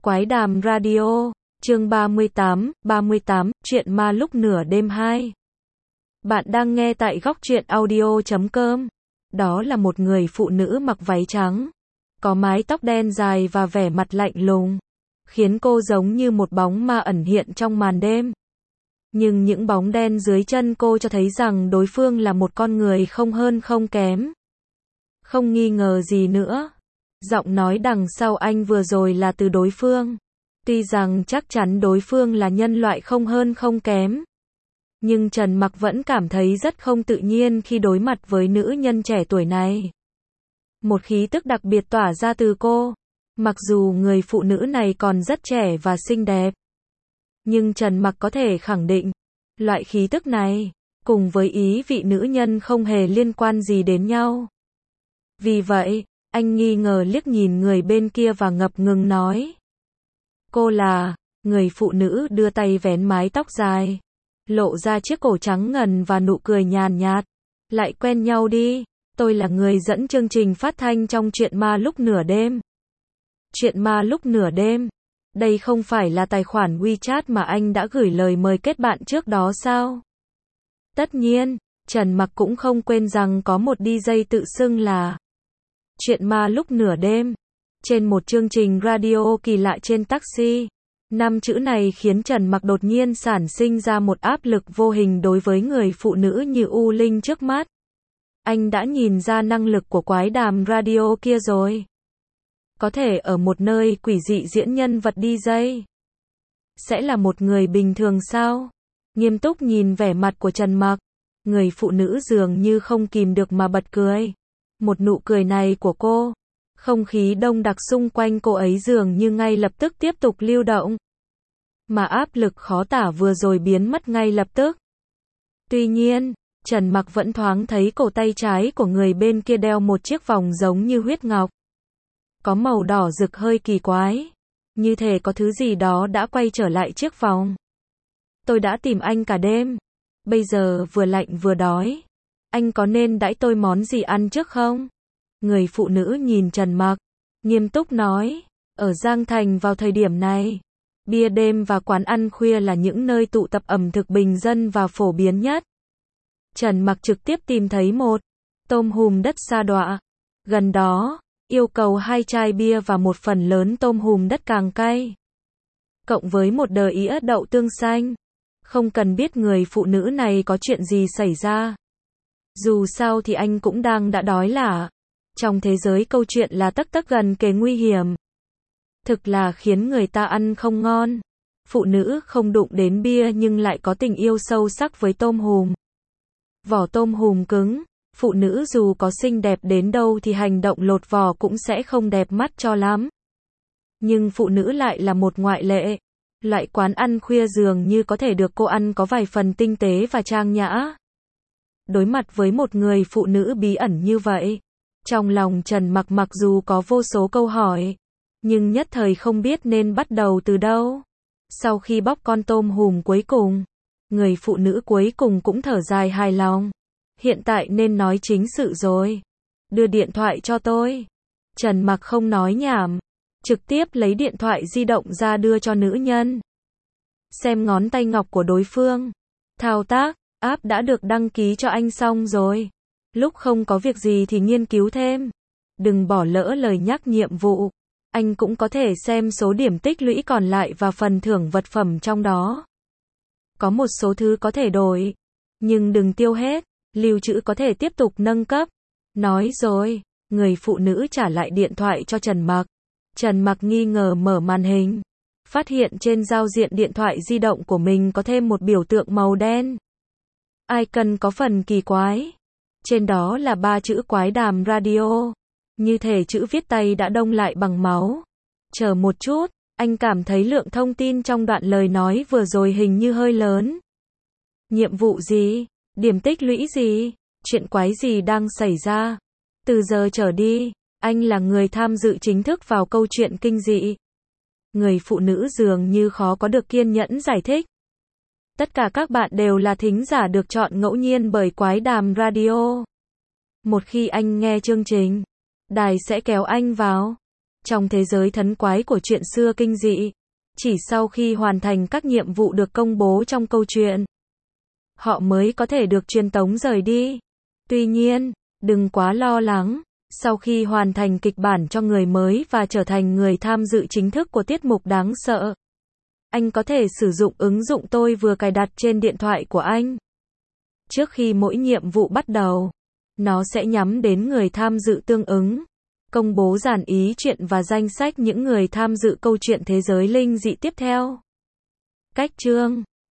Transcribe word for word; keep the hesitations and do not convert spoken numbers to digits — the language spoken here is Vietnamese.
Quái đàm radio, chương ba mươi tám, ba mươi tám, chuyện ma lúc nửa đêm hai. Bạn đang nghe tại góc truyện audio chấm com. Đó là một người phụ nữ mặc váy trắng, có mái tóc đen dài và vẻ mặt lạnh lùng, khiến cô giống như một bóng ma ẩn hiện trong màn đêm. Nhưng những bóng đen dưới chân cô cho thấy rằng đối phương là một con người không hơn không kém. Không nghi ngờ gì nữa. Giọng nói đằng sau anh vừa rồi là từ đối phương. Tuy rằng chắc chắn đối phương là nhân loại không hơn không kém, nhưng Trần Mặc vẫn cảm thấy rất không tự nhiên khi đối mặt với nữ nhân trẻ tuổi này. Một khí tức đặc biệt tỏa ra từ cô. Mặc dù người phụ nữ này còn rất trẻ và xinh đẹp, nhưng Trần Mặc có thể khẳng định, loại khí tức này, cùng với ý vị nữ nhân không hề liên quan gì đến nhau. Vì vậy, anh nghi ngờ liếc nhìn người bên kia và ngập ngừng nói. Cô là, người phụ nữ đưa tay vén mái tóc dài, lộ ra chiếc cổ trắng ngần và nụ cười nhàn nhạt. Lại quen nhau đi, tôi là người dẫn chương trình phát thanh trong Chuyện Ma Lúc Nửa Đêm. Chuyện Ma Lúc Nửa Đêm, đây không phải là tài khoản WeChat mà anh đã gửi lời mời kết bạn trước đó sao? Tất nhiên, Trần Mặc cũng không quên rằng có một đi jây tự xưng là Chuyện Ma Lúc Nửa Đêm. Trên một chương trình radio kỳ lạ trên taxi, năm chữ này khiến Trần Mặc đột nhiên sản sinh ra một áp lực vô hình đối với người phụ nữ như U Linh trước mắt. Anh đã nhìn ra năng lực của quái đàm radio kia rồi. Có thể ở một nơi quỷ dị diễn nhân vật đi jây. Sẽ là một người bình thường sao? Nghiêm túc nhìn vẻ mặt của Trần Mặc, người phụ nữ dường như không kìm được mà bật cười. Một nụ cười này của cô, không khí đông đặc xung quanh cô ấy dường như ngay lập tức tiếp tục lưu động. Mà áp lực khó tả vừa rồi biến mất ngay lập tức. Tuy nhiên, Trần Mặc vẫn thoáng thấy cổ tay trái của người bên kia đeo một chiếc vòng giống như huyết ngọc. Có màu đỏ rực hơi kỳ quái. Như thể có thứ gì đó đã quay trở lại chiếc vòng. Tôi đã tìm anh cả đêm. Bây giờ vừa lạnh vừa đói. Anh có nên đãi tôi món gì ăn trước không? Người phụ nữ nhìn Trần Mặc, nghiêm túc nói. Ở Giang Thành vào thời điểm này, bia đêm và quán ăn khuya là những nơi tụ tập ẩm thực bình dân và phổ biến nhất. Trần Mặc trực tiếp tìm thấy một tôm hùm đất sa đọa gần đó, yêu cầu hai chai bia và một phần lớn tôm hùm đất càng cay, cộng với một đờ ĩa đậu tương xanh. Không cần biết người phụ nữ này có chuyện gì xảy ra. Dù sao thì anh cũng đang đã đói lả. Trong thế giới câu chuyện là tấc tấc gần kề nguy hiểm. Thực là khiến người ta ăn không ngon. Phụ nữ không đụng đến bia nhưng lại có tình yêu sâu sắc với tôm hùm. Vỏ tôm hùm cứng, phụ nữ dù có xinh đẹp đến đâu thì hành động lột vỏ cũng sẽ không đẹp mắt cho lắm. Nhưng phụ nữ lại là một ngoại lệ. Loại quán ăn khuya dường như có thể được cô ăn có vài phần tinh tế và trang nhã. Đối mặt với một người phụ nữ bí ẩn như vậy, trong lòng Trần Mặc mặc dù có vô số câu hỏi, nhưng nhất thời không biết nên bắt đầu từ đâu. Sau khi bóc con tôm hùm cuối cùng, người phụ nữ cuối cùng cũng thở dài hài lòng. Hiện tại nên nói chính sự rồi. Đưa điện thoại cho tôi. Trần Mặc không nói nhảm, trực tiếp lấy điện thoại di động ra đưa cho nữ nhân. Xem ngón tay ngọc của đối phương. Thao tác, app đã được đăng ký cho anh xong rồi. Lúc không có việc gì thì nghiên cứu thêm. Đừng bỏ lỡ lời nhắc nhiệm vụ. Anh cũng có thể xem số điểm tích lũy còn lại và phần thưởng vật phẩm trong đó. Có một số thứ có thể đổi, nhưng đừng tiêu hết. Lưu trữ có thể tiếp tục nâng cấp. Nói rồi, người phụ nữ trả lại điện thoại cho Trần Mặc. Trần Mặc nghi ngờ mở màn hình, phát hiện trên giao diện điện thoại di động của mình có thêm một biểu tượng màu đen. Icon có phần kỳ quái. Trên đó là ba chữ quái đàm radio. Như thể chữ viết tay đã đông lại bằng máu. Chờ một chút, anh cảm thấy lượng thông tin trong đoạn lời nói vừa rồi hình như hơi lớn. Nhiệm vụ gì? Điểm tích lũy gì? Chuyện quái gì đang xảy ra? Từ giờ trở đi, anh là người tham dự chính thức vào câu chuyện kinh dị. Người phụ nữ dường như khó có được kiên nhẫn giải thích. Tất cả các bạn đều là thính giả được chọn ngẫu nhiên bởi quái đàm radio. Một khi anh nghe chương trình, đài sẽ kéo anh vào. Trong thế giới thấn quái của chuyện xưa kinh dị, chỉ sau khi hoàn thành các nhiệm vụ được công bố trong câu chuyện, họ mới có thể được truyền tống rời đi. Tuy nhiên, đừng quá lo lắng, sau khi hoàn thành kịch bản cho người mới và trở thành người tham dự chính thức của tiết mục đáng sợ, anh có thể sử dụng ứng dụng tôi vừa cài đặt trên điện thoại của anh. Trước khi mỗi nhiệm vụ bắt đầu, nó sẽ nhắm đến người tham dự tương ứng, công bố dàn ý chuyện và danh sách những người tham dự câu chuyện thế giới linh dị tiếp theo. Cách chương